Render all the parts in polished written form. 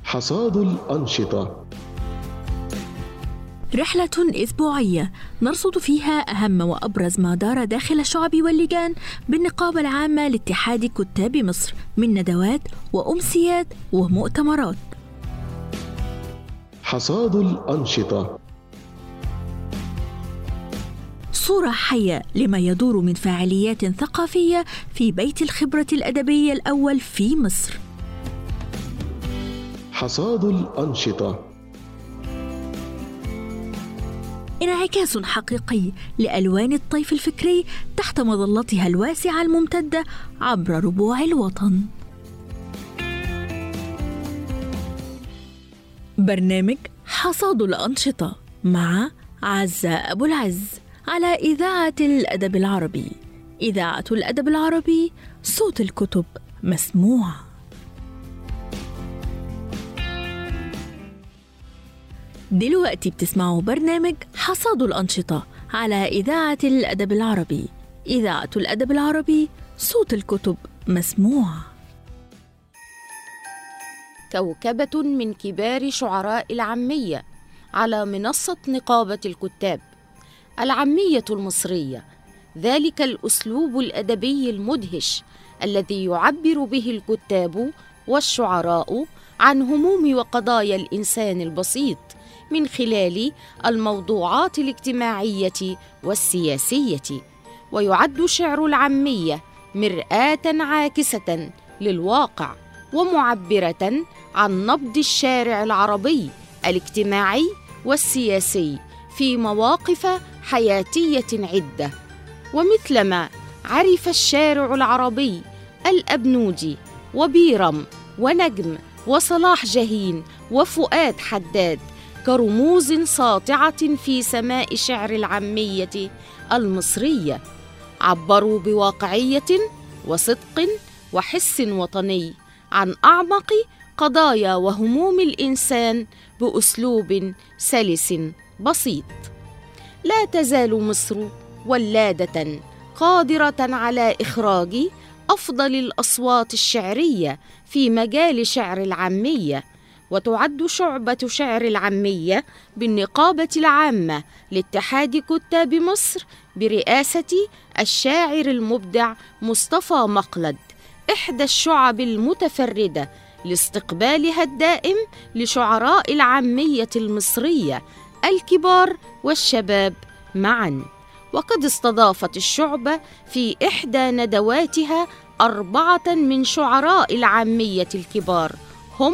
حصاد الأنشطة. رحلة أسبوعية نرصد فيها أهم وأبرز ما دار داخل الشعب واللجان بالنقابة العامة لاتحاد كتاب مصر من ندوات وأمسيات ومؤتمرات. حصاد الأنشطة، صورة حية لما يدور من فعاليات ثقافية في بيت الخبرة الأدبية الأول في مصر. حصاد الأنشطة، انعكاس حقيقي لألوان الطيف الفكري تحت مظلتها الواسعة الممتدة عبر ربوع الوطن. برنامج حصاد الأنشطة مع عزة أبو العز على إذاعة الأدب العربي. إذاعة الأدب العربي، صوت الكتب مسموع. دلوقتي بتسمعوا برنامج حصاد الأنشطة على إذاعة الأدب العربي. إذاعة الأدب العربي، صوت الكتب مسموع. كوكبة من كبار شعراء العامية على منصة نقابة الكتاب. العامية المصرية، ذلك الأسلوب الأدبي المدهش الذي يعبر به الكتاب والشعراء عن هموم وقضايا الإنسان البسيط من خلال الموضوعات الاجتماعية والسياسية. ويعد شعر العامية مرآة عاكسة للواقع ومعبرة عن نبض الشارع العربي الاجتماعي والسياسي في مواقف حياتية عدة. ومثلما عرف الشارع العربي الأبنودي وبيرم ونجم وصلاح جاهين وفؤاد حداد كرموز ساطعة في سماء شعر العامية المصرية، عبروا بواقعية وصدق وحس وطني عن أعمق قضايا وهموم الإنسان بأسلوب سلس بسيط. لا تزال مصر ولادة قادرة على إخراج أفضل الأصوات الشعرية في مجال شعر العامية، وتعد شعبة شعر العامية بالنقابة العامة لاتحاد كتاب مصر برئاسة الشاعر المبدع مصطفى مقلد إحدى الشعب المتفردة لاستقبالها الدائم لشعراء العامية المصرية الكبار والشباب معاً. وقد استضافت الشعبة في إحدى ندواتها 4 من شعراء العامية الكبار، هم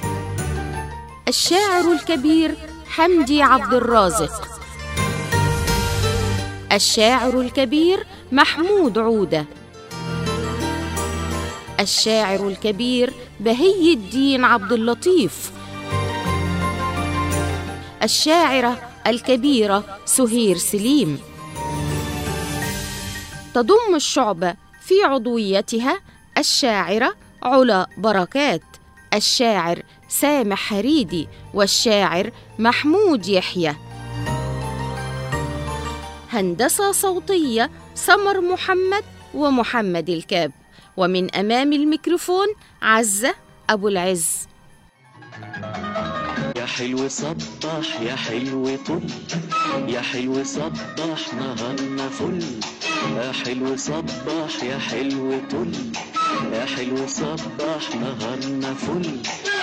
الشاعر الكبير حمدي عبد الرازق، الشاعر الكبير محمود عودة، الشاعر الكبير بهي الدين عبد اللطيف، الشاعرة الكبيرة سهير سليم. تضم الشعبة في عضويتها الشاعرة علا بركات، الشاعر سامح حريدي، والشاعر محمود يحيى. هندسة صوتية سمر محمد ومحمد الكاب. ومن أمام الميكروفون عزة أبو العز. يا حلو صبح يا حلو طل، يا حلو صبح نهارنا فل، يا حلو صبح يا حلو طل، يا حلو صبح نهارنا فل.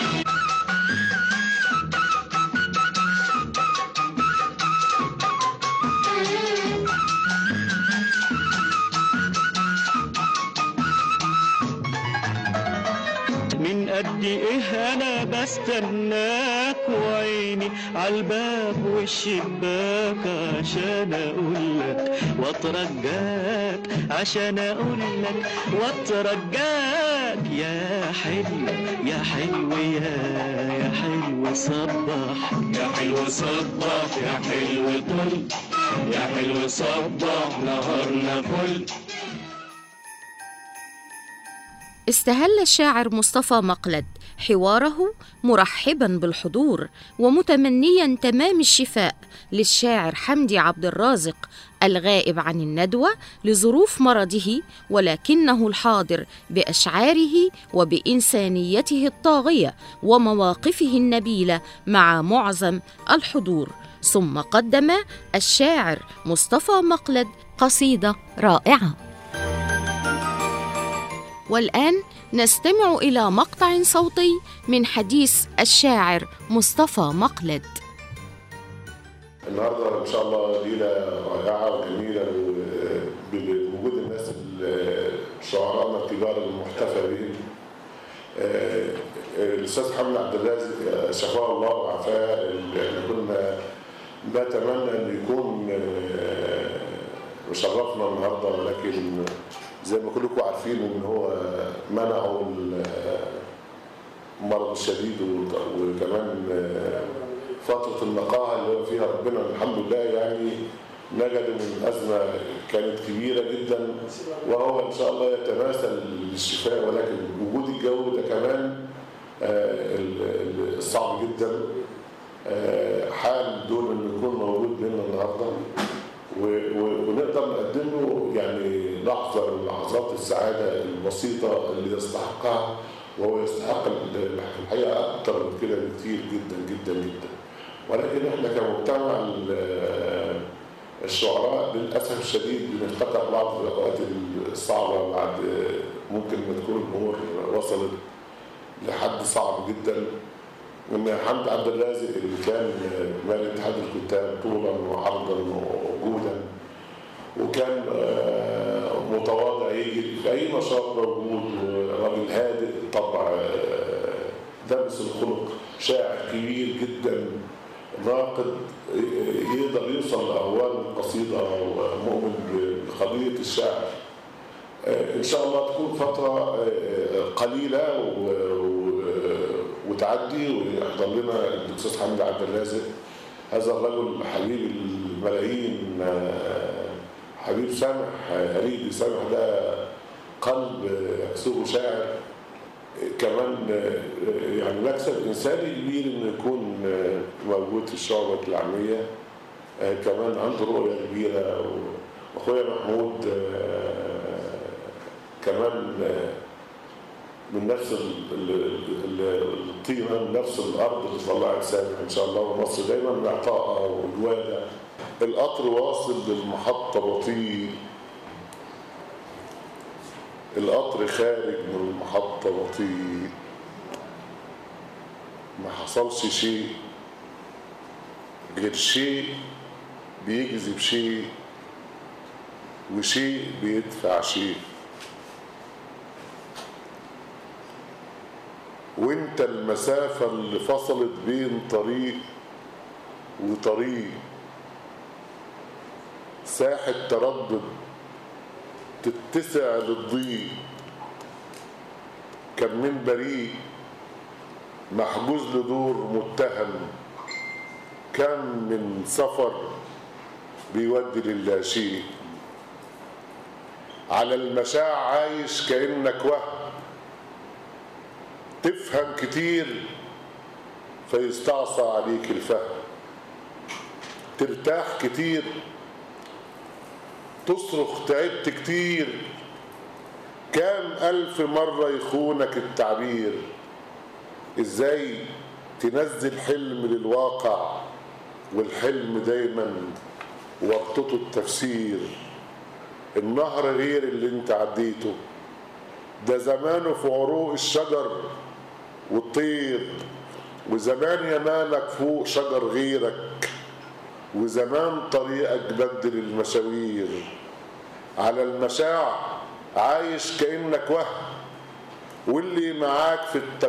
من قد ايه انا بستناك وعيني عالباب والشباك عشان اقولك واترجاك، عشان اقولك واترجاك. يا حلو يا حلو يا حلو صبح، يا حلو صبح يا حلو طل، يا حلو صبح نهارنا فل. استهل الشاعر مصطفى مقلد حواره مرحباً بالحضور ومتمنياً تمام الشفاء للشاعر حمدي عبد الرازق الغائب عن الندوة لظروف مرضه، ولكنه الحاضر بأشعاره وبإنسانيته الطاغية ومواقفه النبيلة مع معظم الحضور. ثم قدم الشاعر مصطفى مقلد قصيدة رائعة. والآن نستمع إلى مقطع صوتي من حديث الشاعر مصطفى مقلد. النهارده ان شاء الله ليله رائعه وجميله بوجود الناس شعراءنا الكبار المحتفى بهم. الاستاذ حمدي عبد الرازق شفاه الله وعافاه، احنا كنا نتمنى ان يكون شرفنا النهارده، ولكن زي ما كلكم عارفين ان هو منعه المرض الشديد وكمان فترة النقاهة اللي هو فيها ربنا الحمد لله يعني نجد من أزمة كانت كبيرة جدا، وهو إن شاء الله يتماثل للشفاء، ولكن وجود الجو ده كمان صعب جدا. حال دون إنه يكون موجود لنا النهارده ونقدر نقدم له يعني لحظة من لحظات السعادة البسيطة اللي يستحقها، وهو يستحق الحقيقة أكتر من كده بكتير جدا جدا جدا. ولكن احنا كمجتمع الشعراء للأسف الشديد بنفتكر بعض الأوقات الصعبة بعد ممكن ما تكون الأمور وصلت لحد صعب جدا. إن حمدي عبد الرازق اللي كان مال اتحاد الكتاب طولا وعرضا ووجودا، وكان متواضع يجي في أي نشاط موجود، راجل هادئ الطبع دمس الخلق، شاعر كبير جدا ناقد يقدر يوصل لأهوال القصيدة ومؤمن بقضية الشعر. إن شاء الله تكون فترة قليلة وتعدي ويحضر لنا الأستاذ حمدي عبد الرازق، هذا الرجل حبيب الملايين، حبيب سامح هريدي. سامح ده قلب يكسره شاعر، كمان يعني مكسب إنساني كبير إنه يكون موجود في الشعبة العامية. كمان عنده رؤية كبيرة، وأخويا محمود كمان من نفس الطينة، من نفس الأرض اللي طلعت سامح إن شاء الله، ومصر دايما معطاءة والوادة. القطر واصل للمحطة بطيء، القطر خارج من المحطة بطيء، ما حصلش شيء غير شيء بيجذب شيء، وشيء بيدفع شيء. وانت المسافة اللي فصلت بين طريق وطريق، ساحة تردد تتسع للضيق. كم من بريء محجوز لدور متهم، كم من سفر بيودي للاشيء. على المشاع عايش كأنك وهم، تفهم كتير فيستعصى عليك الفهم. ترتاح كتير، تصرخ تعبت كتير، كام ألف مرة يخونك التعبير. إزاي تنزل حلم للواقع، والحلم دايما ورطته التفسير. النهر غير اللي انت عديته، ده زمانه في عروق الشجر والطير، وزمان ينالك فوق شجر غيرك، وزمان طريقك بدل المشاوير. على المشاع عايش كأنك وهم، واللي معاك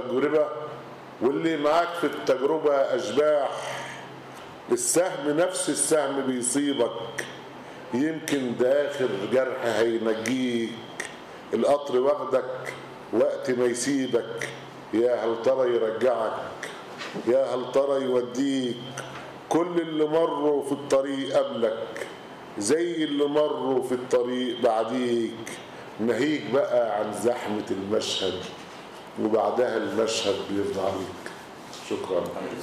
في التجربة أشباح. السهم نفس السهم بيصيبك، يمكن ده آخر جرح هينجيك. القطر واخدك وقت ما يسيبك، يا هل ترى يرجعك، يا هل ترى يوديك. كل اللي مروا في الطريق قبلك زي اللي مروا في الطريق بعديك. ناهيك بقى عن زحمة المشهد وبعدها المشهد بيفضى عليك. شكرا.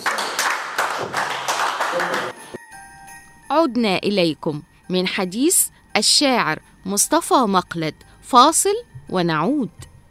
عدنا إليكم من حديث الشاعر مصطفى مقلد. فاصل ونعود.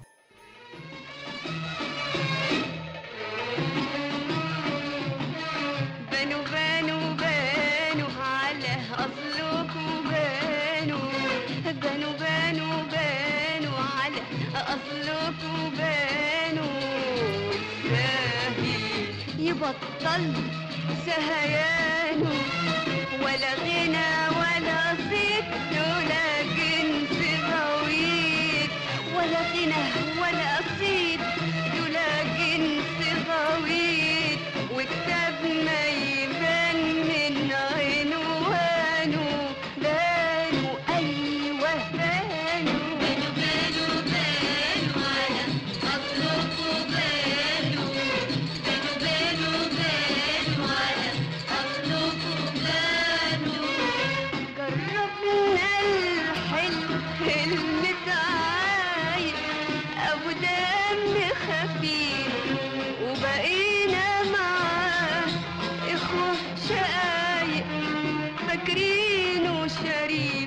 يبطل سهيانه ولا غنى ولا صيت ولا جنس غويط، ولا غنى ولا صيت ولا جنس غويط، وكتاب ما يبان من عنوانه بانوا أيوه بانوا بانوا بانوا على أطلقوا بانوا بانوا بانوا على أطلقوا بانوا. جربنا الحلم المتعايق أبو دم خفيف وبقينا معاه إخوة شقايق فاكرينه شريف.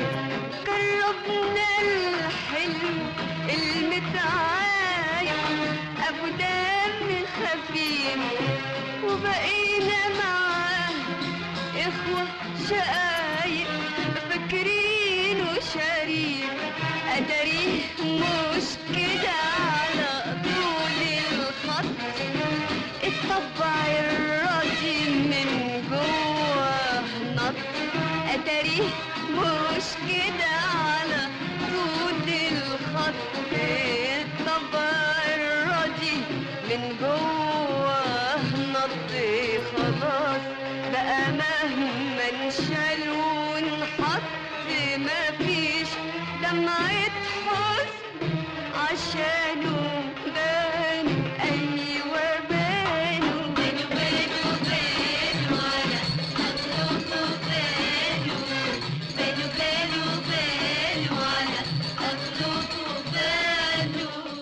جربنا الحلم المتعايق أبو دم خفيف وبقينا معاه إخوة شقايق فاكرينه شريف. أدريه مش كده على طول الخط، الطبع الراضي من جوه نط. أدريه مش كده على طول الخط، الطبع الراضي من جوه نط. خلاص بقى مهما انشال ونحط مفيش دمعة حزن عشانه بانوا أيوة بانوا بانوا بانوا بانوا على أطلقوا بانوا بانوا بانوا بانوا على أطلقوا بانوا.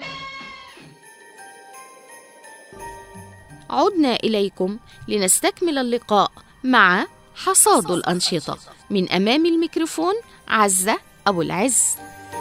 عدنا إليكم لنستكمل اللقاء مع حصاد الأنشطة. من أمام الميكروفون عزة أبو العز.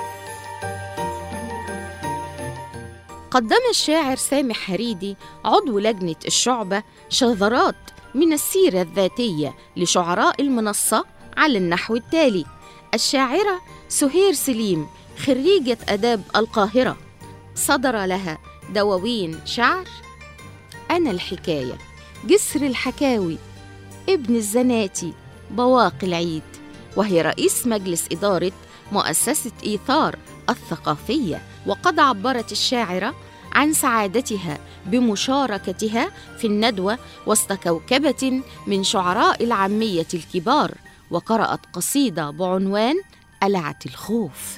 قدم الشاعر سامح حريدي عضو لجنة الشعبة شذرات من السيرة الذاتية لشعراء المنصة على النحو التالي: الشاعرة سهير سليم خريجة آداب القاهرة، صدر لها دواوين شعر: أنا الحكاية، جسر الحكاوي، ابن الزناتي، بواقي العيد، وهي رئيس مجلس إدارة مؤسسة إيثار الثقافية. وقد عبرت الشاعرة عن سعادتها بمشاركتها في الندوة وسط كوكبة من شعراء العامية الكبار، وقرأت قصيدة بعنوان قلعة الخوف.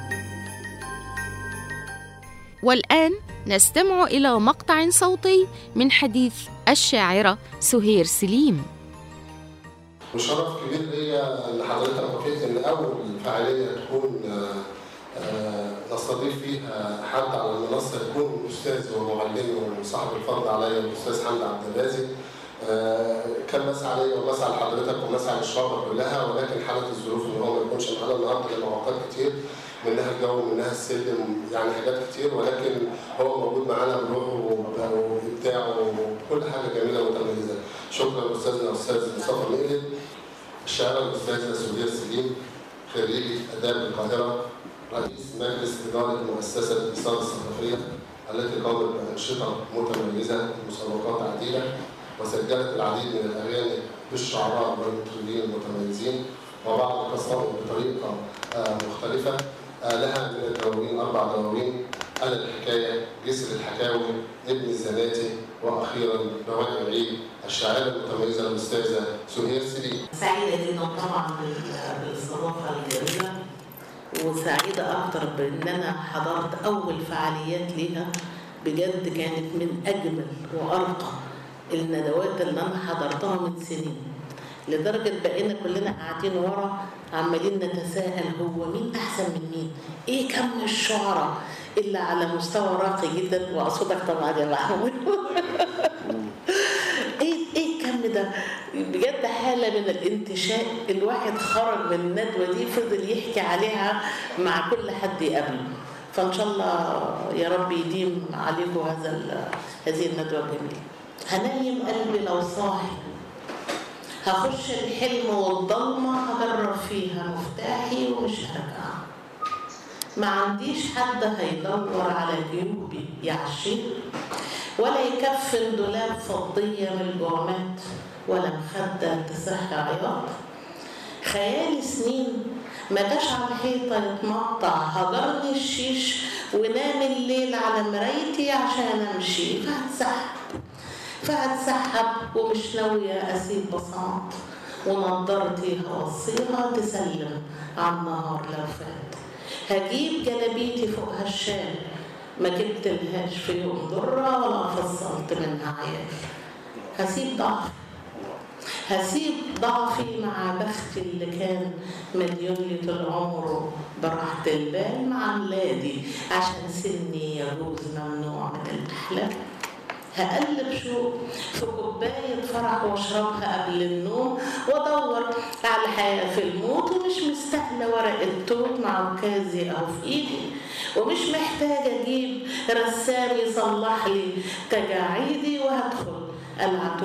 والآن نستمع إلى مقطع صوتي من حديث الشاعرة سهير سليم. وشرف كبير ليا ان حضرتك وافقت ان اول فعاليه تكون نستضيف فيها حد على المنصه يكون استاذ ومعلمي وصاحب الفضل عليا الاستاذ حمد عبد الرازق. كان مسعى عليا ومسعى لحضرتك ومسعى للشعب كلها، ولكن حاله الظروف ان هو ما يكونش معانا النهارده لمواقف كتير، منها الجو ومنها السلم، يعني حاجات كتير، ولكن هو موجود معانا بروحه وابداعه وكل حاجه جميله ومتميزه. شكرا استاذنا الاستاذ مصطفى مقلد. الشاعره الاستاذه سهير سليم خريجه اداب القاهره، رئيس مجلس اداره مؤسسه إيثار الثقافيه التي قامت بانشطه متميزه ومسابقات عديده، وسجلت العديد من الاغاني بالشعراء والمطربين المتميزين، وبعض قصائد بطريقه مختلفه. لها من الدواوين 4 دواوين: أنا الحكاية، جسر الحكاوي، ابن الزناتي، وأخيرا بواقي العيد. الشاعرة المتميزة الأستاذة سهير سليم. سعيدة جدا طبعا بالاستضافة الجميلة، وسعيدة أكتر بأن أنا حضرت أول فعاليات ليها. بجد كانت من أجمل وأرقى الندوات اللي أنا حضرتها من سنين، لدرجة بقينا كلنا قاعدين ورا عمالين نتساءل هو مين أحسن من مين؟ إيه كم الشعراء إلا على مستوى راقي جدا، وأقصدك طبعا يا محمود. إيه كم ده؟ بجد حالة من الانتشاء، الواحد خرج من الندوة دي فضل يحكي عليها مع كل حد يقابله. فإن شاء الله يا رب يديم عليكم هذه الندوة الجميلة. هنيم قلبي لو صاحي، هخش الحلم والضلمة، هجرب فيها مفتاحي ومش هرجع. ما عنديش حد هيدور على جيوبي يعشي، ولا يكفن دولاب فضية من الجرمات، ولا مخدة تصح عياط. خيالي سنين ما جاش على الحيطة يتمطع، هجرني الشيش ونام الليل على مرايتي عشان امشي. فهتسحب ومش ناوية اسيب بصمات، ونضارتي هوصيها تسلم على النهار لو فات. هجيب جلابيتي فوق هالشال، ما جبتلهاش في يوم ضرة ولا فصلت منها عيال. هسيب ضعفي مع بختي اللي كان مليون لي طول عمره براحة البال مع ولادي، عشان سني يجوز ممنوع من الأحلام. هقلب شوق في كوباية فرح واشربها قبل النوم، وادور على الحياة في الموت، ومش مستاهلة ورق التوت مع وكازي أو في إيدي، ومش محتاجة أجيب رسام يصلح لي تجاعيدي. وهدخل ألعب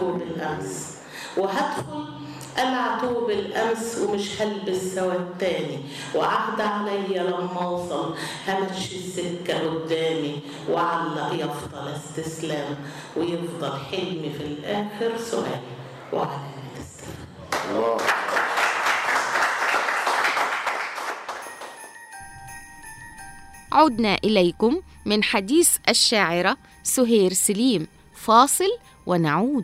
طوب الأمس ومش هلبس سواد تاني، وعهد عليا لما أوصل همشي السكة قدامي، وعلق يفضل استسلام، ويفضل حلمي في الآخر سؤال وعلامة استفهام. عدنا إليكم من حديث الشاعرة سهير سليم. فاصل ونعود.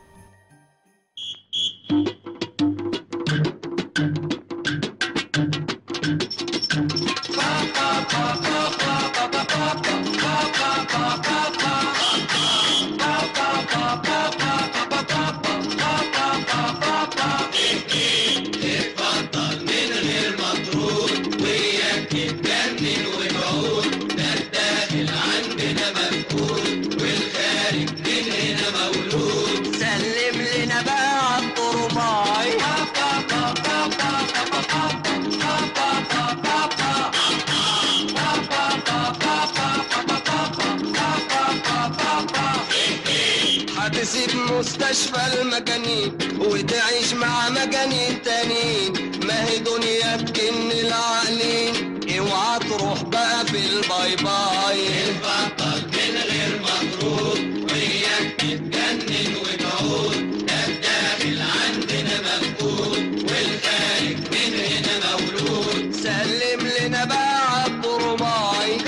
تسيب مستشفى المجانين وتعيش مع مجانين تانيين، ما هي دنيا تكن العقلين. اوعى تروح بقى في الباي باي، البطل من غير مطرود، وياك تتجنن وتعود. ده الداخل عندنا مفقود، والخارج من هنا مولود. سلم لنا بقى عالطرماي،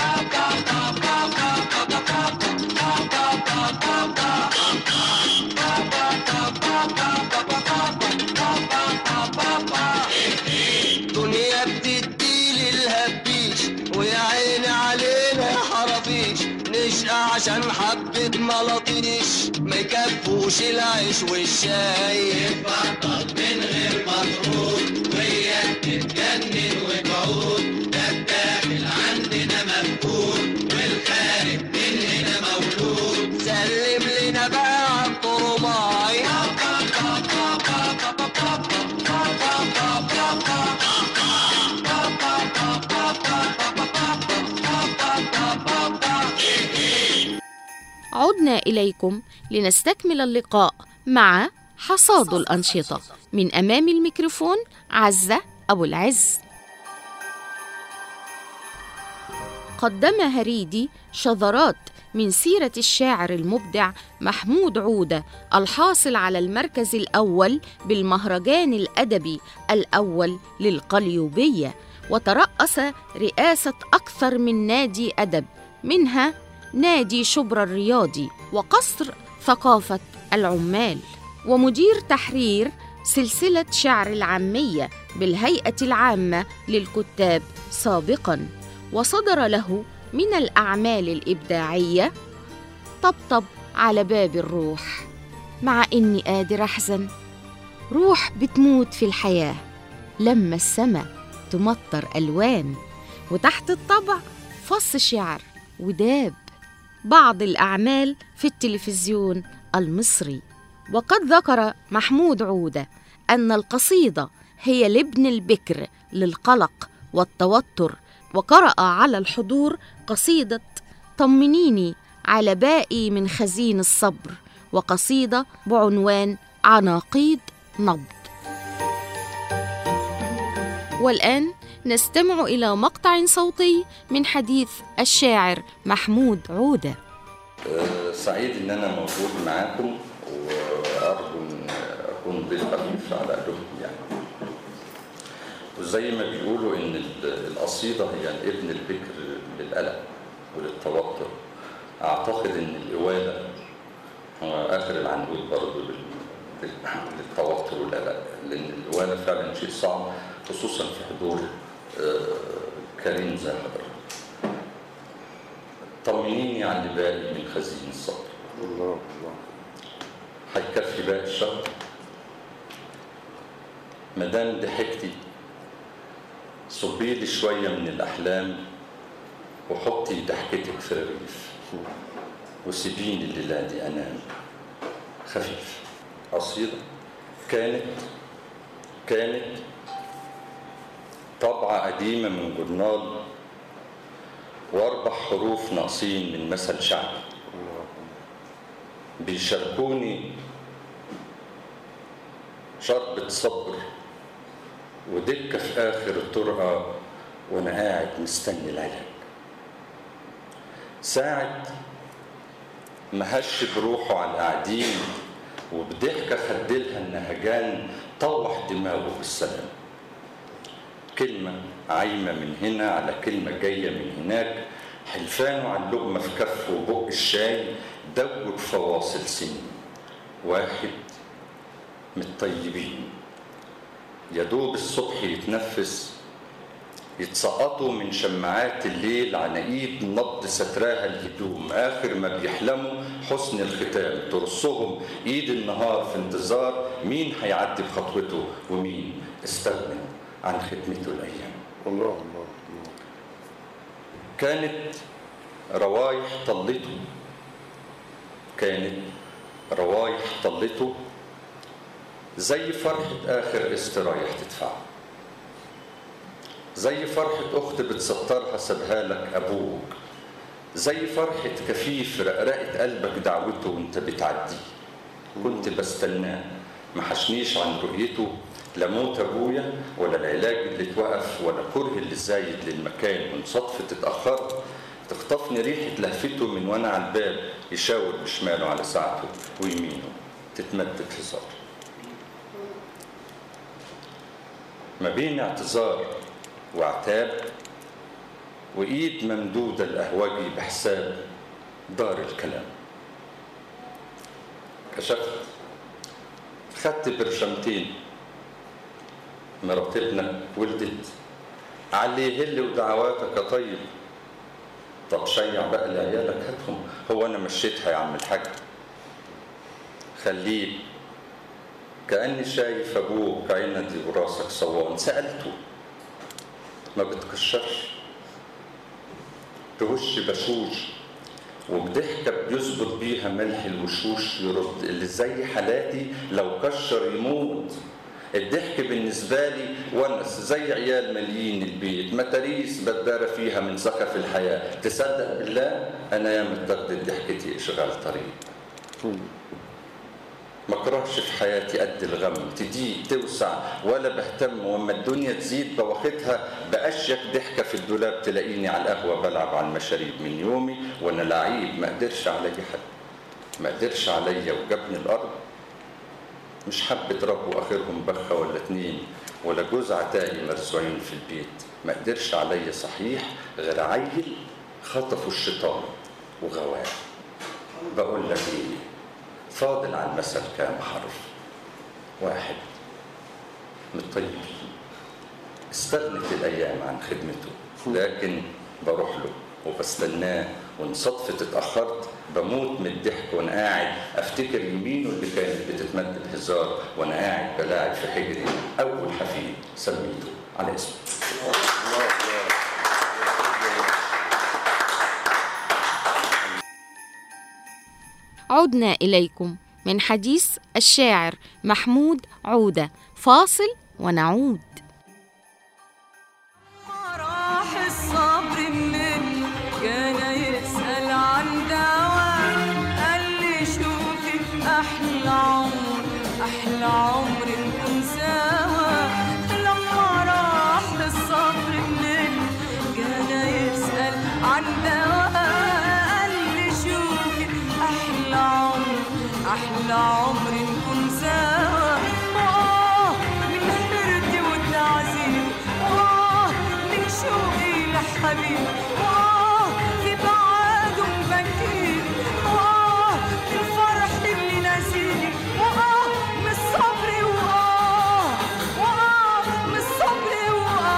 دنيا بتدي للهبيش، ويا عيني علينا يا حرافيش. نشقى عشان حبة ملاطيش، ما يكفوش العيش والشاي. البطل من غير مطرود، وياك تتجنن وتعود. ده الداخل عندنا مفقود، والخارج من هنا مولود. سلم لنا بقى عالطرماي، عدنا إليكم لنستكمل اللقاء مع حصاد الأنشطة. من أمام الميكروفون عزة أبو العز. قدم هريدي شذرات من سيرة الشاعر المبدع محمود عودة، الحاصل على المركز الأول بالمهرجان الأدبي الأول للقليوبية، وترأس رئاسة أكثر من نادي أدب، منها نادي شبرا الرياضي، وقصر ثقافة العمال، ومدير تحرير سلسلة شعر العامية بالهيئة العامة للكتاب سابقاً. وصدر له من الأعمال الإبداعية طبطب على باب الروح، مع إني قادر أحزن، روح بتموت في الحياة، لما السما تمطر ألوان، وتحت الطبع فص شعر وداب. بعض الأعمال في التلفزيون المصري. وقد ذكر محمود عودة أن القصيدة هي لابن البكر للقلق والتوتر، وقرأ على الحضور قصيدة طمنيني على باقي من خزين الصبر، وقصيدة بعنوان عناقيد نبض. والآن نستمع إلى مقطع صوتي من حديث الشاعر محمود عودة. سعيد إن أنا موجود معاكم، وأرجو أن أكون ضيف خفيف على قلوبكم يعني. وزي ما بيقولوا إن القصيدة هي الابن البكر للقلق وللتوتر. أعتقد إن الإوالة هو آخر العنقود برضه للتوتر والقلق، لأن الإوالة فعلا شيء صعب، خصوصا في حضور كريم زي حضرتك. طمنيني عن اللي باقي من خزين الصبر. الله الله. هيكفي باقي الشهر؟ مدام ضحكتي صبيلي شوية من الأحلام، وحطي ضحكتك في الرغيف، وسيبيني الليلة دي أنام خفيف. قصيدة كانت طبعة قديمة من جورنال، و4 حروف ناقصين من مثل شعبي. بيشاركوني شربة صبر ودكة في آخر الطرقة، وأنا قاعد مستني العلاج. ساعة ما هش بروحه على القاعدين، وبضحكة خدلها النهجان طوح دماغه بالسلام. كلمة عايمة من هنا على كلمة جاية من هناك، حلفانه على اللقمة في كفه وبق الشاي، دوج فواصل سنين. واحد من الطيبين يا دوب الصبح يتنفس، يتسقطوا من شماعات الليل عناقيد نبض ستراها الهدوم. آخر ما بيحلموا حسن الختام، ترصهم إيد النهار في انتظار مين هيعدي بخطوته ومين استغنى عن خدمته الأيام. الله الله. كانت روايح طلته زي فرحة آخر استرايح تدفع، زي فرحة أخت بتسطرها سابها لك أبوك، زي فرحة كفيف رقرقت قلبك دعوته وانت بتعدي. كنت بستناه ما حشنيش عن رؤيته، لا موت أبويا ولا العلاج اللي اتوقف ولا كره اللي زايد للمكان، وإن صدفة اتأخرت تخطفني ريحة لهفته من وانا على الباب، يشاور بشماله على ساعته ويمينه تتمدد هزار. ما بين اعتذار وعتاب وإيد ممدودة الأهواجي بحساب دار الكلام. كشفت خدت برشمتين، مرات ابنك ولدت علي هل ودعواتك يا طيب. طب شيع بقى لعيالك هاتهم، هو أنا مشيتها يا عم الحاج. خليه كأني شايف أبوك عيندي وراسك صوان. سألته ما بتكشرش، تهش بشوش وبضحكة بيظبط بيها ملح الوشوش. يرد اللي زي حالاتي لو كشر يموت. الضحك بالنسبة لي ونس زي عيال ماليين البيت، متاريس بتدار فيها من سخف الحياة. تصدق بالله أنا يا متردد ضحكتي إشغال طريق. ما كرهش في حياتي قد الغم، تضيق توسع ولا بهتم، وما الدنيا تزيد بواخدها بأشيك ضحكة في الدولاب. تلاقيني على القهوة بلعب على المشاريب من يومي وأنا لعيب. ما قدرش علي حد، ما قدرش عليا وجابني الأرض. مش حبة رب وآخرهم بخة ولا 2 ولا جوز عتاقي مرسوعين في البيت. ما قدرش عليا صحيح غير عيل خطفوا الشيطان وغواه. بقول لك ايه، فاضل على المثل كام حرف. واحد من الطيبين استغنت الأيام عن خدمته، لكن بروح له وبستناه، وإن صدفة اتأخرت بموت من الضحك وأنا قاعد أفتكر يمينه اللي كانت بتتمد بهزار وأنا قاعد بلاعب في حجري أول حفيد سميته على اسمه. عدنا إليكم من حديث الشاعر محمود عودة، فاصل ونعود. راح الصبر منه كان يسأل عن دواء، قال لي شوفي أحلى عمر أحلى عمر نكون سوا. لما راح الصبر منه كان يسأل عن دواء، قال لي شوفي أحلى عمر أحلى عمر نكون سوا. من حيرتي والتعذيب من شوقي لحبيب في بعاده مبكيني في الفرح اللي ناسيني من الصبر من الصبر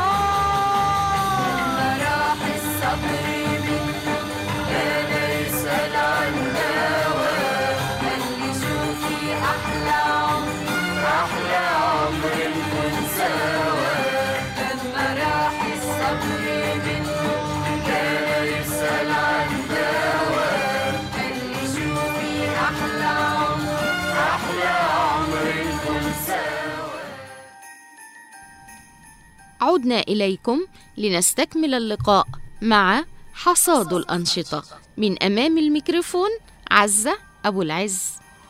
لما راح الصبر منه كان يسأل عن دواء، قال لي شوفي أحلى عمر أحلى عمر نكون سوا. لما راح الصبر منه كان يسأل عن دواء، قال لي شوفي أحلى عمر أحلى عمر نكون سوا. عدنا إليكم لنستكمل اللقاء مع حصاد الأنشطة. من أمام الميكروفون عزة أبو العز.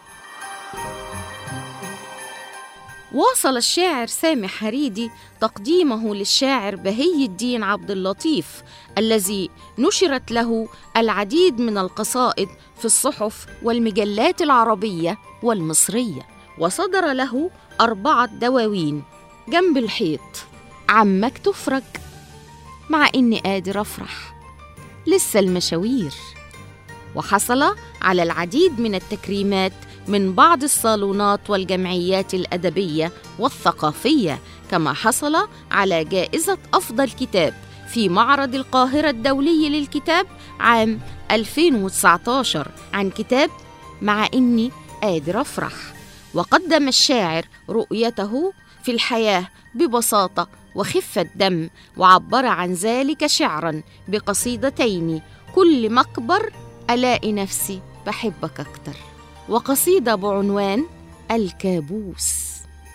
واصل الشاعر سامح حريدي تقديمه للشاعر بهي الدين عبد اللطيف الذي نشرت له العديد من القصائد في الصحف والمجلات العربية والمصرية، وصدر له 4 دواوين: جنب الحيط، عمك تفرج، مع إني قادر أفرح، لسه المشاوير. وحصل على العديد من التكريمات من بعض الصالونات والجمعيات الأدبية والثقافية، كما حصل على جائزة أفضل كتاب في معرض القاهرة الدولي للكتاب عام 2019 عن كتاب مع إني قادر أفرح. وقدم الشاعر رؤيته في الحياة ببساطة وخفة دم، وعبر عن ذلك شعراً بقصيدتين: كل ما أكبر ألاقي نفسي بحبك أكتر، وقصيدة بعنوان الكابوس.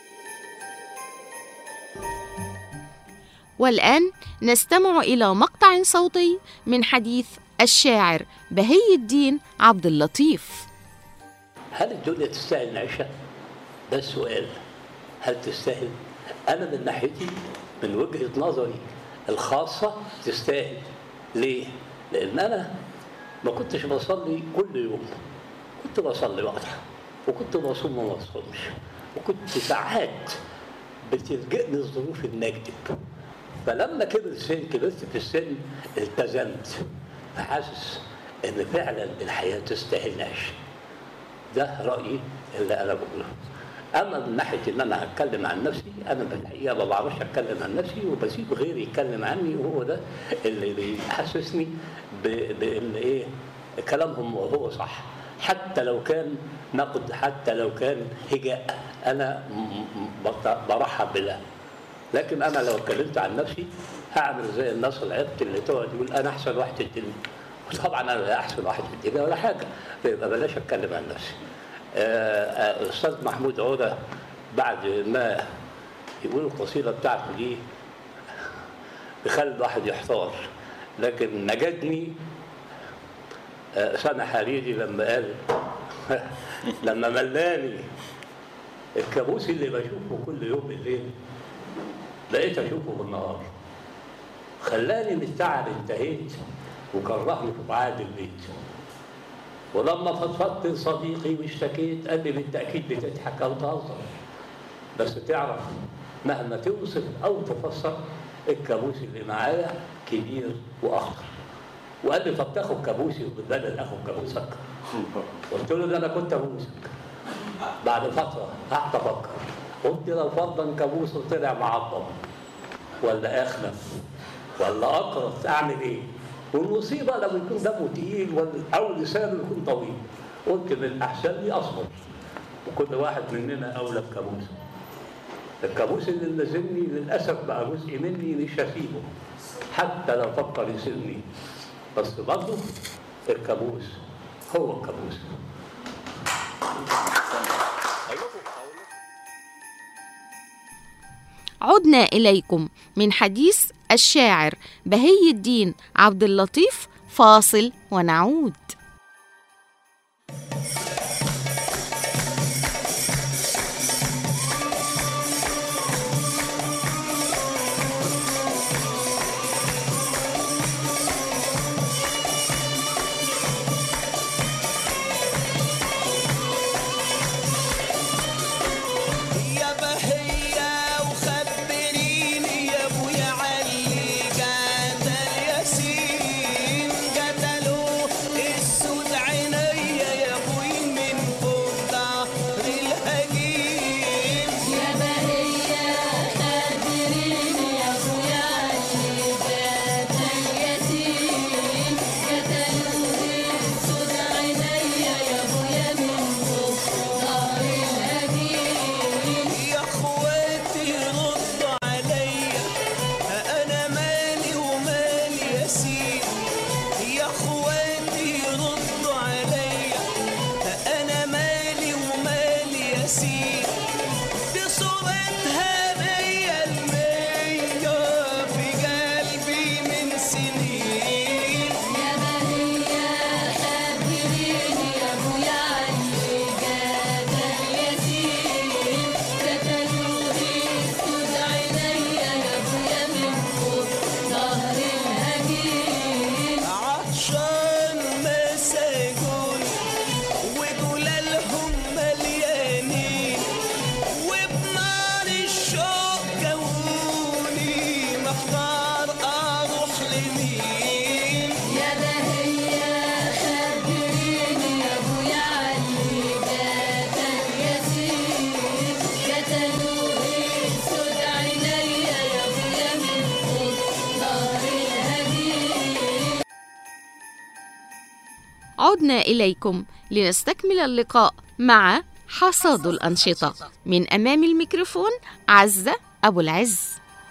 والآن نستمع إلى مقطع صوتي من حديث الشاعر بهي الدين عبد اللطيف. هل الدنيا تستاهل نعيشها؟ ده السؤال. هل تستاهل؟ أنا من ناحيتي، من وجهة نظري الخاصة، تستاهل. ليه؟ لأن أنا ما كنتش بصلي كل يوم، كنت بصلي وقتها، وكنت بصوم وما بصومش، وكنت ساعات بتلجئني الظروف النكد. فلما كبرت في السن التزمت، فحاسس إن فعلا الحياة تستاهل نعيش. ده رأيي اللي أنا بقوله. أما من ناحية إن أنا أتكلم عن نفسي، أنا بالحقيقة ما بعرفش أتكلم عن نفسي، وبسيب غيري يتكلم عني، وهو ده اللي بيحسسني بإن إيه كلامهم هو صح، حتى لو كان نقد، حتى لو كان هجاء، أنا برحب بده. لكن أنا لو اتكلمت عن نفسي هعمل زي الناس العبط اللي تقعد يقول أنا أحسن واحد في الدنيا، وطبعا أنا لا أحسن واحد في الدنيا ولا حاجة، فيبقى بلاش أتكلم عن نفسي. الأستاذ محمود عودة بعد ما يقول القصيدة بتاعته دي بخلي الواحد يحتار، لكن نجدني سامح حريدي لما قال لما ملاني الكابوس اللي بشوفه كل يوم بالليل بقيت أشوفه بالنهار، خلاني من التعب انتهيت وكرهني في بعاد البيت. ولما فضفضت لصديقي واشتكيت قال لي بالتأكيد بتضحك أو تهزر، بس تعرف مهما توصف أو تفسر الكابوس اللي معايا كبير وأخطر. وقال لي طب تاخد كابوسي وبدل آخد كابوسك؟ قلت له ده أنا كنت أبوسك. بعد فترة قعدت أفكر، قلت لو فرضا كابوسه طلع معظم ولا أخنف ولا أقرص أعمل إيه؟ والمصيبه لما يكون دمه تقيل او لسانه يكون طويل. قلت من الاحسن لي اصبر، وكل واحد مننا اولى بكابوس. الكابوس اللي لازمني للاسف بقى جزء مني مش هسيبه حتى لو فكر يسيبني، بس برضه الكابوس هو الكابوس. عدنا إليكم من حديث الشاعر بهي الدين عبد اللطيف. فاصل ونعود. عدنا إليكم لنستكمل اللقاء مع حصاد الأنشطة. من أمام الميكروفون عزة أبو العز.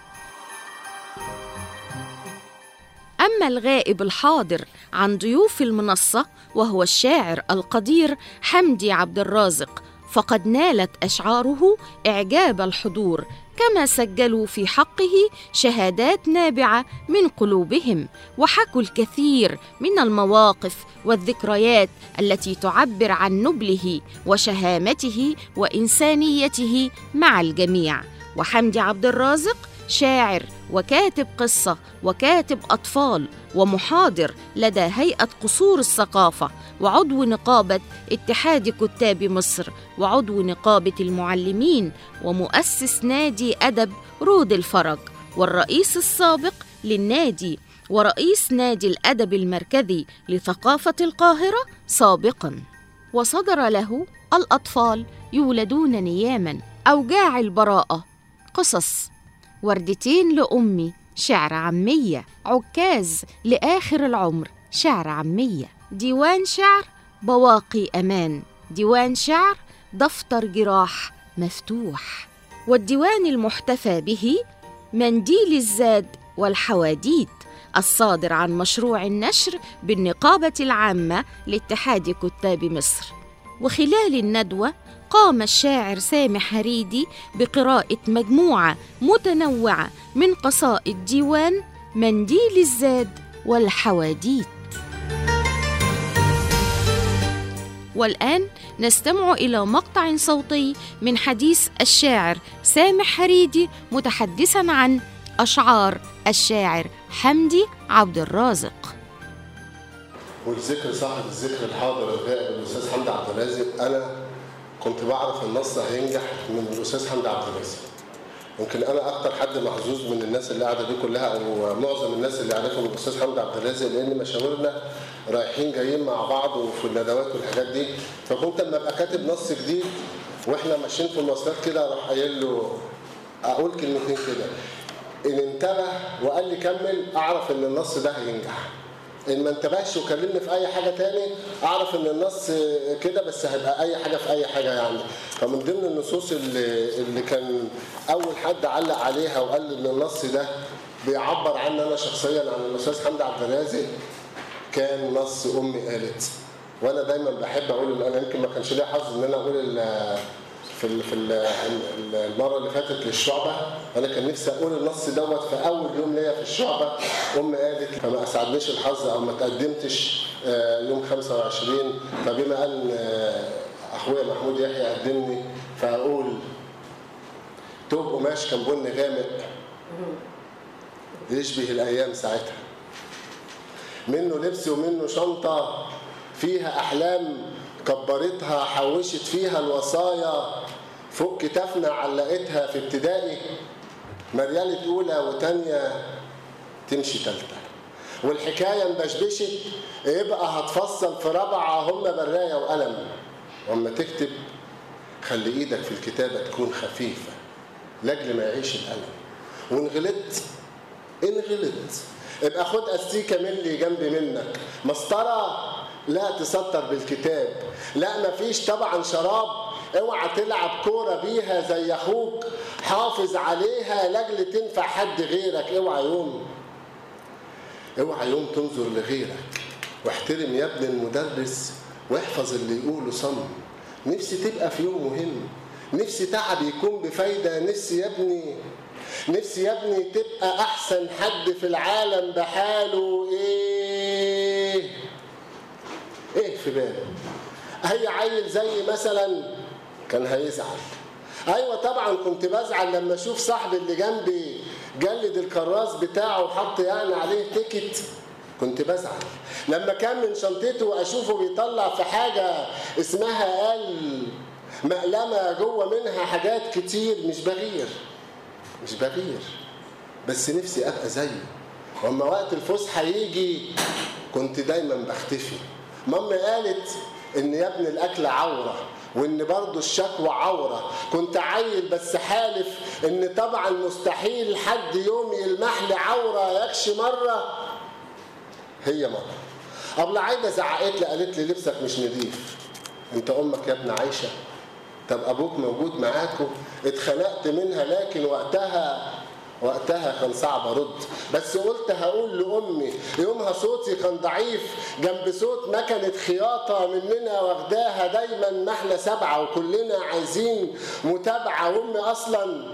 أما الغائب الحاضر عن ضيوف المنصة وهو الشاعر القدير حمدي عبد الرازق، فقد نالت أشعاره إعجاب الحضور، كما سجلوا في حقه شهادات نابعة من قلوبهم، وحكوا الكثير من المواقف والذكريات التي تعبر عن نبله وشهامته وإنسانيته مع الجميع. وحمدي عبد الرازق شاعر وكاتب قصة وكاتب أطفال ومحاضر لدى هيئة قصور الثقافة، وعضو نقابة اتحاد كتاب مصر، وعضو نقابة المعلمين، ومؤسس نادي أدب رود الفرج، والرئيس السابق للنادي، ورئيس نادي الأدب المركزي لثقافة القاهرة سابقاً. وصدر له الأطفال يولدون نياماً، أوجاع البراءة، قصص، وردتين لأمي، شعر عامية، عكاز لآخر العمر، شعر عامية، ديوان شعر بواقي أمان، ديوان شعر دفتر جراح مفتوح، والديوان المحتفى به منديل الزاد والحواديت، الصادر عن مشروع النشر بالنقابة العامة لاتحاد كتاب مصر. وخلال الندوة قام الشاعر سامح هريدي بقراءة مجموعة متنوعة من قصائد ديوان منديل الزاد والحواديت. والآن نستمع إلى مقطع صوتي من حديث الشاعر سامح هريدي متحدثاً عن أشعار الشاعر حمدي عبد الرازق. والذكر صاحب الذكر الحاضر الغائب الأستاذ حمدي عبد الرازق، أنا كنت بعرف النص هينجح من الأستاذ حمدي عبد الرازق. يمكن أنا أكتر حد محظوظ من الناس اللي قاعدة دي كلها، أو معظم الناس اللي عرفهم الأستاذ حمدي عبد الرازق، لأن مشاورنا رايحين جايين مع بعض وفي الندوات والحاجات دي. فكنت لما أبقى كاتب نص جديد وإحنا ماشيين في المواصلات كده أروح قايل له أقول كلمتين كده، إن انتبه وقال لي كمل أعرف إن النص ده هينجح. ان ما انتبهش وكلمني في اي حاجه تاني اعرف ان النص كده، بس هيبقى اي حاجه في اي حاجه يعني. فمن ضمن النصوص اللي كان اول حد علق عليها وقال ان النص ده بيعبر عني انا شخصيا عن الاستاذ حمدي عبد الرازق كان نص امي قالت. وانا دايما بحب اقول، انا يمكن ما كانش ليا حظ ان انا اقول في المره اللي فاتت للشعبه، انا كان نفسي اقول النص دوت في اول يوم ليا في الشعبه. امي قالت، فما اسعدنيش الحظ او ما تقدمتش يوم 25. فبما ان اخويا محمود يحيى قدمني فاقول توب قماش كان بني غامق يشبه الايام ساعتها، منه لبس ومنه شنطه فيها احلام كبرتها، حوشت فيها الوصايا، فوق كتافنا علقتها في ابتدائي، مريالة اولى وتانية تمشي تالتة، والحكايه مبشبشت يبقى هتفصل في رابعه، هم برايه وقلم. واما تكتب خلي ايدك في الكتابه تكون خفيفه لاجل ما يعيش القلم. وان غلطت ابقى خد استيكه ملي جنبي منك، مسطره لا تسطر بالكتاب، لا مفيش طبعا شراب، اوعى تلعب كوره بيها زي اخوك، حافظ عليها لاجل تنفع حد غيرك. اوعى يوم تنظر لغيرك، واحترم يا ابن المدرس واحفظ اللي يقوله صم. نفسي تبقى في يوم مهم، نفسي تعب يكون بفايده، نفسي يا ابني تبقى احسن حد في العالم بحاله. ايه في باله؟ هي عيل زي مثلا كان هيزعل. ايوه طبعا كنت بزعل لما اشوف صاحبي اللي جنبي جلد الكراس بتاعه وحط يعني عليه تيكت، كنت بزعل لما كان من شنطته اشوفه بيطلع في حاجه اسمها مقلمه جوه منها حاجات كتير. مش بغير بس نفسي ابقى زيه. واما وقت الفسحه يجي كنت دايما بختفي. مامي قالت ان يا ابن الاكل عوره، وان برضو الشكوى عوره. كنت عيل بس حالف ان طبعا مستحيل حد يوم يلمح لي عوره يكشي مره. هي مره ابله عايده زعقت لي قالت لي لبسك مش نظيف. انت امك يا ابن عايشه؟ طب ابوك موجود معاكم؟ اتخنقت منها، لكن وقتها كان صعب ارد، بس قلت هقول لامي. يومها صوتي كان ضعيف جنب صوت مكنه خياطه مننا واخداها دايما، ما احنا 7 وكلنا عايزين متابعه. وامي اصلا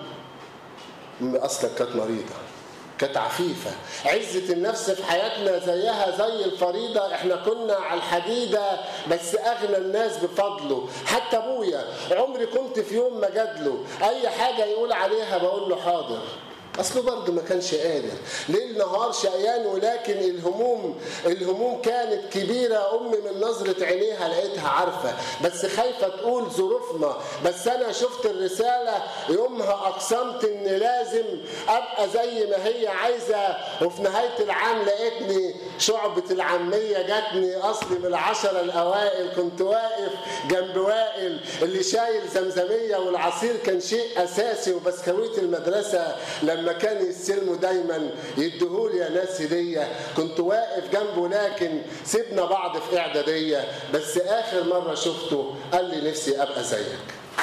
كانت مريضه، كانت عفيفه، عزه النفس في حياتنا زيها زي الفريضه. احنا كنا على الحديده بس اغنى الناس بفضله. حتى ابويا عمري كنت في يوم ما جادله، اي حاجه يقول عليها بقول له حاضر. اصله برضه ما كانش قادر، ليل نهار شقيان، ولكن الهموم كانت كبيره. امي من نظره عينيها لقيتها عارفه، بس خايفه تقول ظروفنا. بس انا شفت الرساله يومها، اقسمت ان لازم ابقى زي ما هي عايزه. وفي نهايه العام لقيتني شعبه العاميه جاتني، اصلي من ال10 الاوائل. كنت واقف جنب وائل اللي شايل زمزميه، والعصير كان شيء اساسي، وبسكويت المدرسه لما كان يستلموا دايما يديهولي يا ناس هديه. كنت واقف جنبه، لكن سيبنا بعض في اعداديه. بس اخر مره شفته قال لي نفسي ابقى زيك.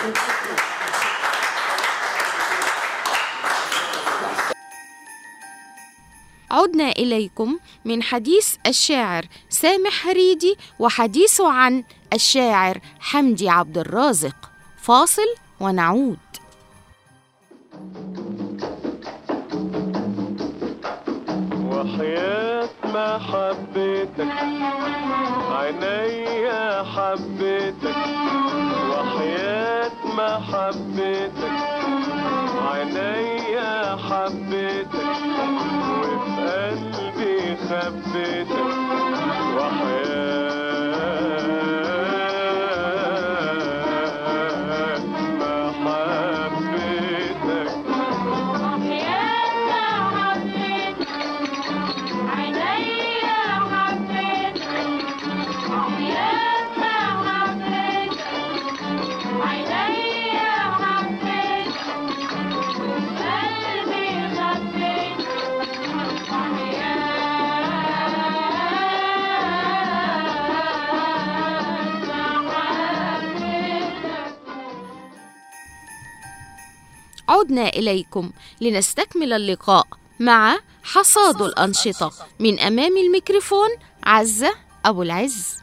عدنا إليكم من حديث الشاعر سامح هريدي وحديثه عن الشاعر حمدي عبد الرازق. فاصل ونعود. وحياة محبتك عينيا حبيتك، وحياة محبتك عينيا حبيتك، وفي قلبي خبيتك. وحياة عدنا إليكم لنستكمل اللقاء مع حصاد الأنشطة. من أمام الميكروفون عزة أبو العز.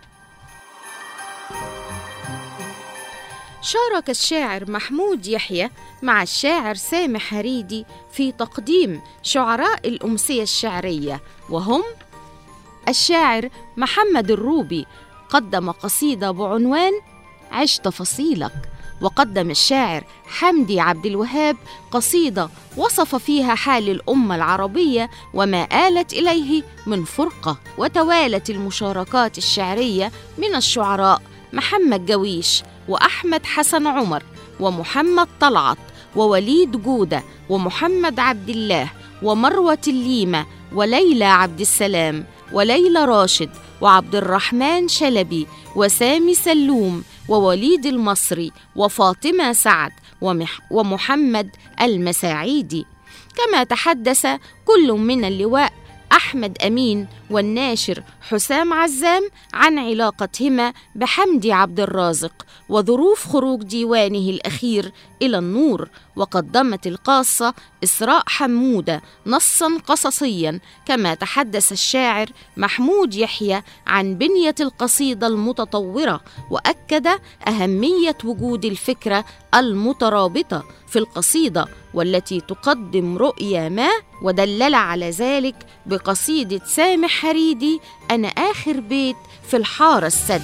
شارك الشاعر محمود يحيى مع الشاعر سامح هريدي في تقديم شعراء الأمسية الشعرية، وهم الشاعر محمد الروبي قدم قصيدة بعنوان عش تفاصيلك، وقدم الشاعر حمدي عبد الوهاب قصيدة وصف فيها حال الأمة العربية وما آلت إليه من فرقة. وتوالت المشاركات الشعرية من الشعراء محمد جويش وأحمد حسن عمر ومحمد طلعت ووليد جودة ومحمد عبد الله ومروة الليمة وليلى عبد السلام وليلى راشد وعبد الرحمن شلبي وسامي سلوم ووليد المصري وفاطمة سعد ومحمد المساعيدي. كما تحدث كل من اللواء أحمد أمين والناشر حسام عزام عن علاقتهما بحمدي عبد الرازق وظروف خروج ديوانه الأخير إلى النور. وقدمت القاصة إسراء حمودة نصاً قصصياً. كما تحدث الشاعر محمود يحيى عن بنية القصيدة المتطورة، وأكد أهمية وجود الفكرة المترابطة في القصيدة والتي تقدم رؤية ما، ودلل على ذلك بقصيدة سامح هريدي أنا آخر بيت في الحارة السد.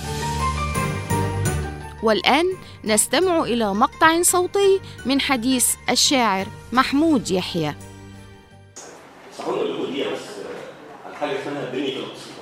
والآن نستمع إلى مقطع صوتي من حديث الشاعر محمود يحيى. صحوني أقول لكم دي بس عن حاجة اسمها بنية القصيدة.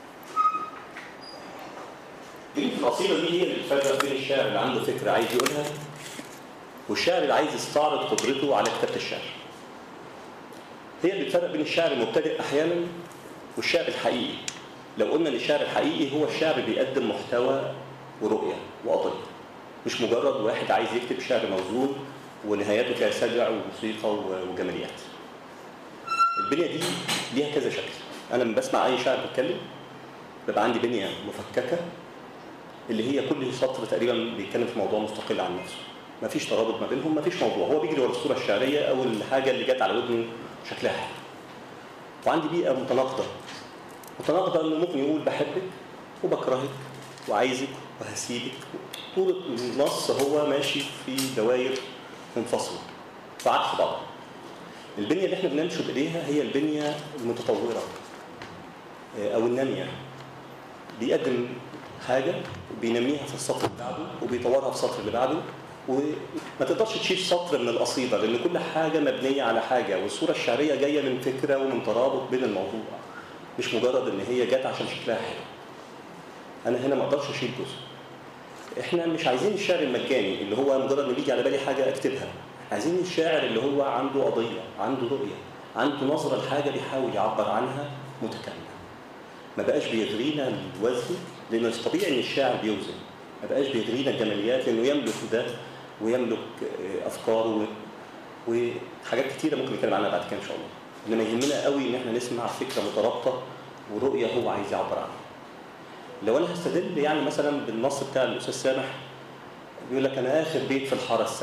بنية القصيدة دي هي اللي بتفرق بين الشاعر اللي عنده فكرة عايز يقولها والشاعر اللي عايز يستعرض قدرته على كتابة الشعر. هي اللي بتفرق بين الشاعر المبتدئ أحيانا والشاعر الحقيقي. لو قلنا ان الشاعر الحقيقي هو الشاعر بيقدم محتوى ورؤية وقضية، مش مجرد واحد عايز يكتب شعر موزون ونهاياته فيها سجع وموسيقى وجماليات. البنية دي ليها كذا شكل. أنا لما بسمع أي شاعر بيتكلم بيبقى عندي بنية مفككة اللي هي كل سطر تقريبا بيتكلم في موضوع مستقل عن نفسه، مفيش ترابط ما بينهم، مفيش موضوع، هو بيجري ورا الصورة الشعرية أو الحاجة اللي جت على ودنه شكلها حلو. وعندي بيئة متناقضة إنه ممكن يقول بحبك وبكرهك وعايزك وهسيبك، طول النص هو ماشي في دوائر منفصلة وعكس بعض. البنية اللي احنا بننشد إليها هي البنية المتطورة أو النامية، بيقدم حاجة وبينميها في السطر اللي بعده وبيطورها في السطر اللي بعده، وما تقدرش تشيل سطر من القصيدة لأن كل حاجة مبنية على حاجة، والصورة الشعرية جاية من فكرة ومن ترابط بين الموضوع، مش مجرد إن هي جت عشان شكلها حلو. أنا هنا ما أقدرش أشيل جزء. إحنا مش عايزين الشعر المجاني اللي هو مجرد ما بيجي على بالي حاجة أكتبها، عايزين الشاعر اللي هو عنده قضية، عنده رؤية، عنده نظرة لحاجة بيحاول يعبر عنها متكاملة. ما بقاش بيغرينا الوزن، لأن طبيعي إن الشاعر بيوزن، ما بقاش بيغرينا الجماليات لأنه يملك ده ويملك أفكاره وحاجات كتيرة ممكن نتكلم عنها بعد كده إن شاء الله. إنما يهمنا قوي إن إحنا نسمع فكرة مترابطة ورؤية هو عايز يعبر عنها. لو أنا هستدل يعني مثلا بالنص بتاع الأستاذ سامح بيقول لك أنا آخر بيت في الحارة السد،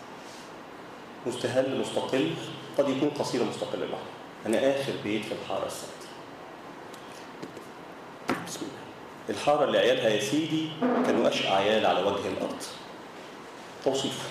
مستهل مستقل، قد يكون قصيدة مستقلة لوحده. أنا آخر بيت في الحارة السد. بسم الله. الحارة اللي عيالها يا سيدي كانوا أشقى عيال على وجه الأرض. توصيف.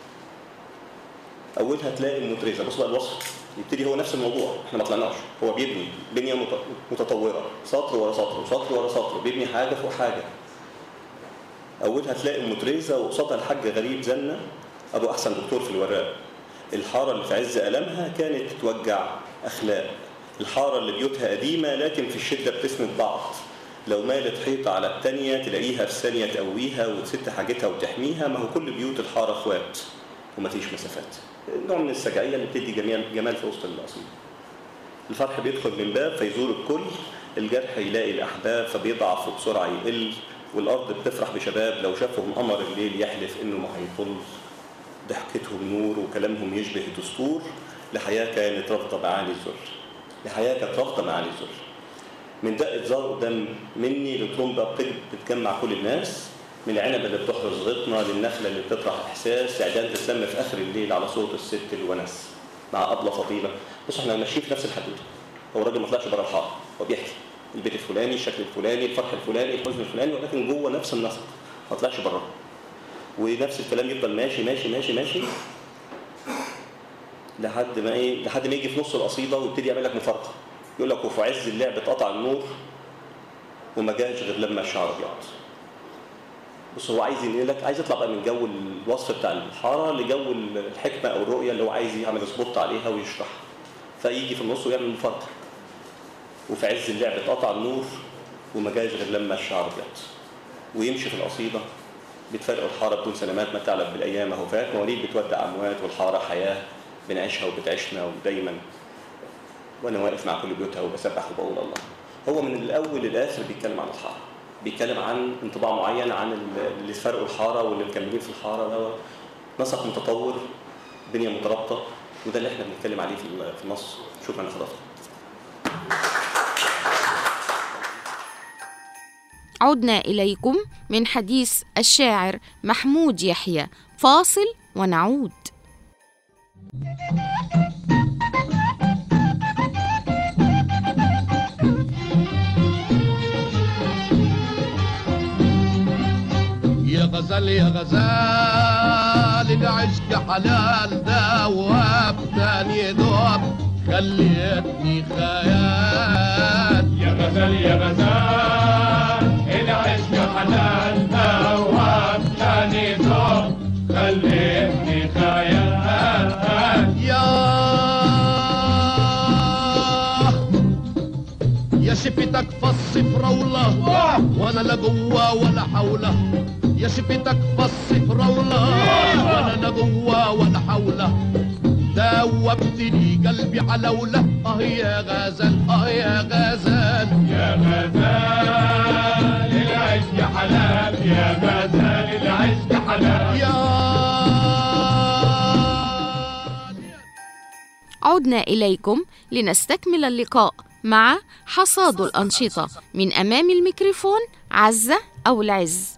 أولها تلاقي المتريزة، بص بقى الوصف يبتدي هو نفس الموضوع، احنا ما طلعناش، هو بيبني بنية متطورة، سطر ورا سطر وسطر ورا سطر، بيبني حاجة فوق حاجة. أولها تلاقي المتريزة وقصادها الحاج غريب زنة أبو أحسن دكتور في الوراق. الحارة اللي في عز ألمها كانت توجع أخلاق، الحارة اللي بيوتها قديمة لكن في الشدة بتسند بعض، لو مالت حيطة على التانية تلاقيها في ثانية تقويها وتسد حاجتها وتحميها. ما هو كل بيوت الحارة اخوات ومفيش مسافات. نوع من السجعية اللي بتدي جمال في وسط القصيدة. الفرح بيدخل من باب فيزور الكل، الجرح يلاقي الأحباب فبيضعف وبسرعة يقل، والأرض بتفرح بشباب لو شافهم قمر الليل يحلف إنه ما هيطل، ضحكتهم نور وكلامهم يشبه دستور، لحياة كانت رافضة معاني الذل، لحياة كانت رافضة معاني الذل. من دقة زار قدام مني لطرمبة بتجمع كل الناس، من العنبة اللي بتحرس غطنا للنخلة اللي بتطرح إحساس، إعداد تسمى في آخر الليل على صوت الست الونس مع أبلة فضيلة. بص احنا ماشيين في نفس الحدوتة. هو الراجل ما طلعش بره الحاره، هو بيحكي البيت الفلاني، الشكل الفلاني، الفرح الفلاني، الحزن الفلاني، ولكن جوه نفس النسق ما طلعش بره. ونفس الكلام يفضل ماشي ماشي ماشي ماشي لحد ما يجي في نص القصيده ويبتدي يعمل لك مفارقه. يقول لك وفي عز اللعب اتقطع النور وما جاش غير لما الشعر ابيض. بص هو عايز ينقل لك، عايز يطلع بقى من جو الوصف بتاع الحاره لجو الحكمه او الرؤيه اللي هو عايز يعمل سبوت عليها ويشرحها. فيجي في النص ويعمل مفارقه. وفي عز اللعب اتقطع النور وما جاش غير لما الشعر ابيض. ويمشي في القصيده بتفرق الحاره بدون سلامات ما تعلم بالايام اهو فات، مواليد بتودع اموات والحاره حياه بنعيشها وبتعيشنا ودايما وانا واقف مع كل بيوتها وبسبح وبقول الله. هو من الاول للاخر بيتكلم عن الحاره، بيتكلم عن انطباع معين عن اللي فرقوا الحاره واللي مكملين في الحاره. ده نسق متطور، بنيه مترابطه، وده اللي احنا بنتكلم عليه في النص. شكرا لحضرتك. عدنا إليكم من حديث الشاعر محمود يحيى، فاصل ونعود. يا غزال يا غزال العشق حلال دواب تاني دواب خليتني خيال. يا غزال يا غزال العشق حلال دواب تاني دواب خليتني خيال. يا شفتك فص فراولة وانا لا جوا ولا حولة. يا شفتك فص فراولة وانا لا جوا ولا حولة. دوبت لي قلبي علولة يا غزال يا غزال يا غزال العشق حلال. يا غزال العشق حلال. عدنا إليكم لنستكمل اللقاء مع حصاد الأنشطة. من أمام الميكروفون عزة أو العز.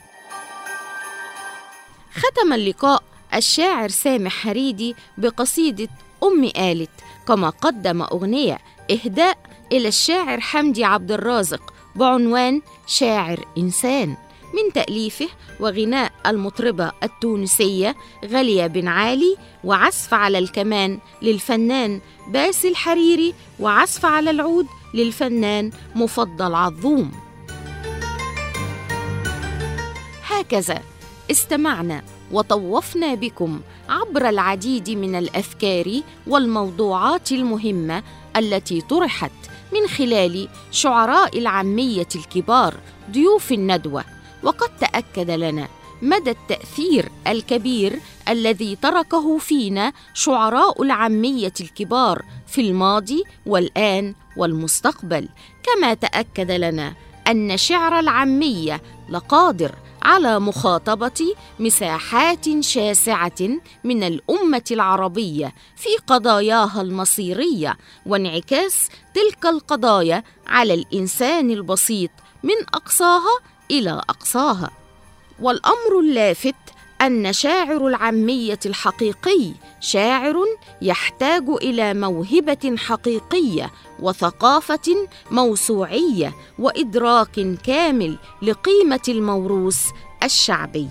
ختم اللقاء الشاعر سامح حريدي بقصيدة أم قالت، كما قدم أغنية إهداء إلى الشاعر حمدي عبد الرازق بعنوان شاعر إنسان، من تأليفه وغناء المطربة التونسية غالية بن علي، وعزف على الكمان للفنان باسل الحريري، وعزف على العود للفنان مفضل عظوم. هكذا استمعنا وطوفنا بكم عبر العديد من الأفكار والموضوعات المهمة التي طرحت من خلال شعراء العامية الكبار ضيوف الندوة. وقد تأكد لنا مدى التأثير الكبير الذي تركه فينا شعراء العامية الكبار في الماضي والآن والمستقبل. كما تأكد لنا أن شعر العامية لقادر على مخاطبة مساحات شاسعة من الأمة العربية في قضاياها المصيرية، وانعكاس تلك القضايا على الإنسان البسيط من أقصاها إلى أقصاها. والأمر اللافت أن شاعر العامية الحقيقي شاعر يحتاج إلى موهبة حقيقية وثقافة موسوعية وإدراك كامل لقيمة الموروث الشعبي.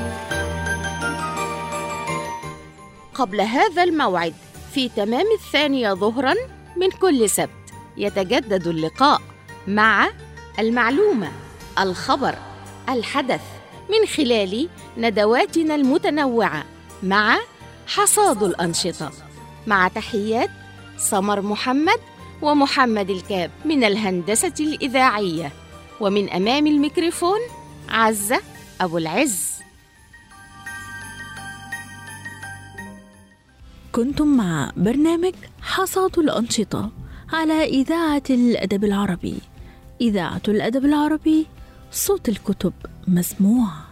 قبل هذا الموعد في تمام 2 ظهراً من كل سبت يتجدد اللقاء مع المعلومة، الخبر، الحدث، من خلال ندواتنا المتنوعة مع حصاد الأنشطة. مع تحيات سمر محمد ومحمد الكاب من الهندسة الإذاعية، ومن أمام الميكروفون عزة أبو العز. كنتم مع برنامج حصاد الأنشطة على إذاعة الأدب العربي. إذاعة الأدب العربي، صوت الكتب مسموع.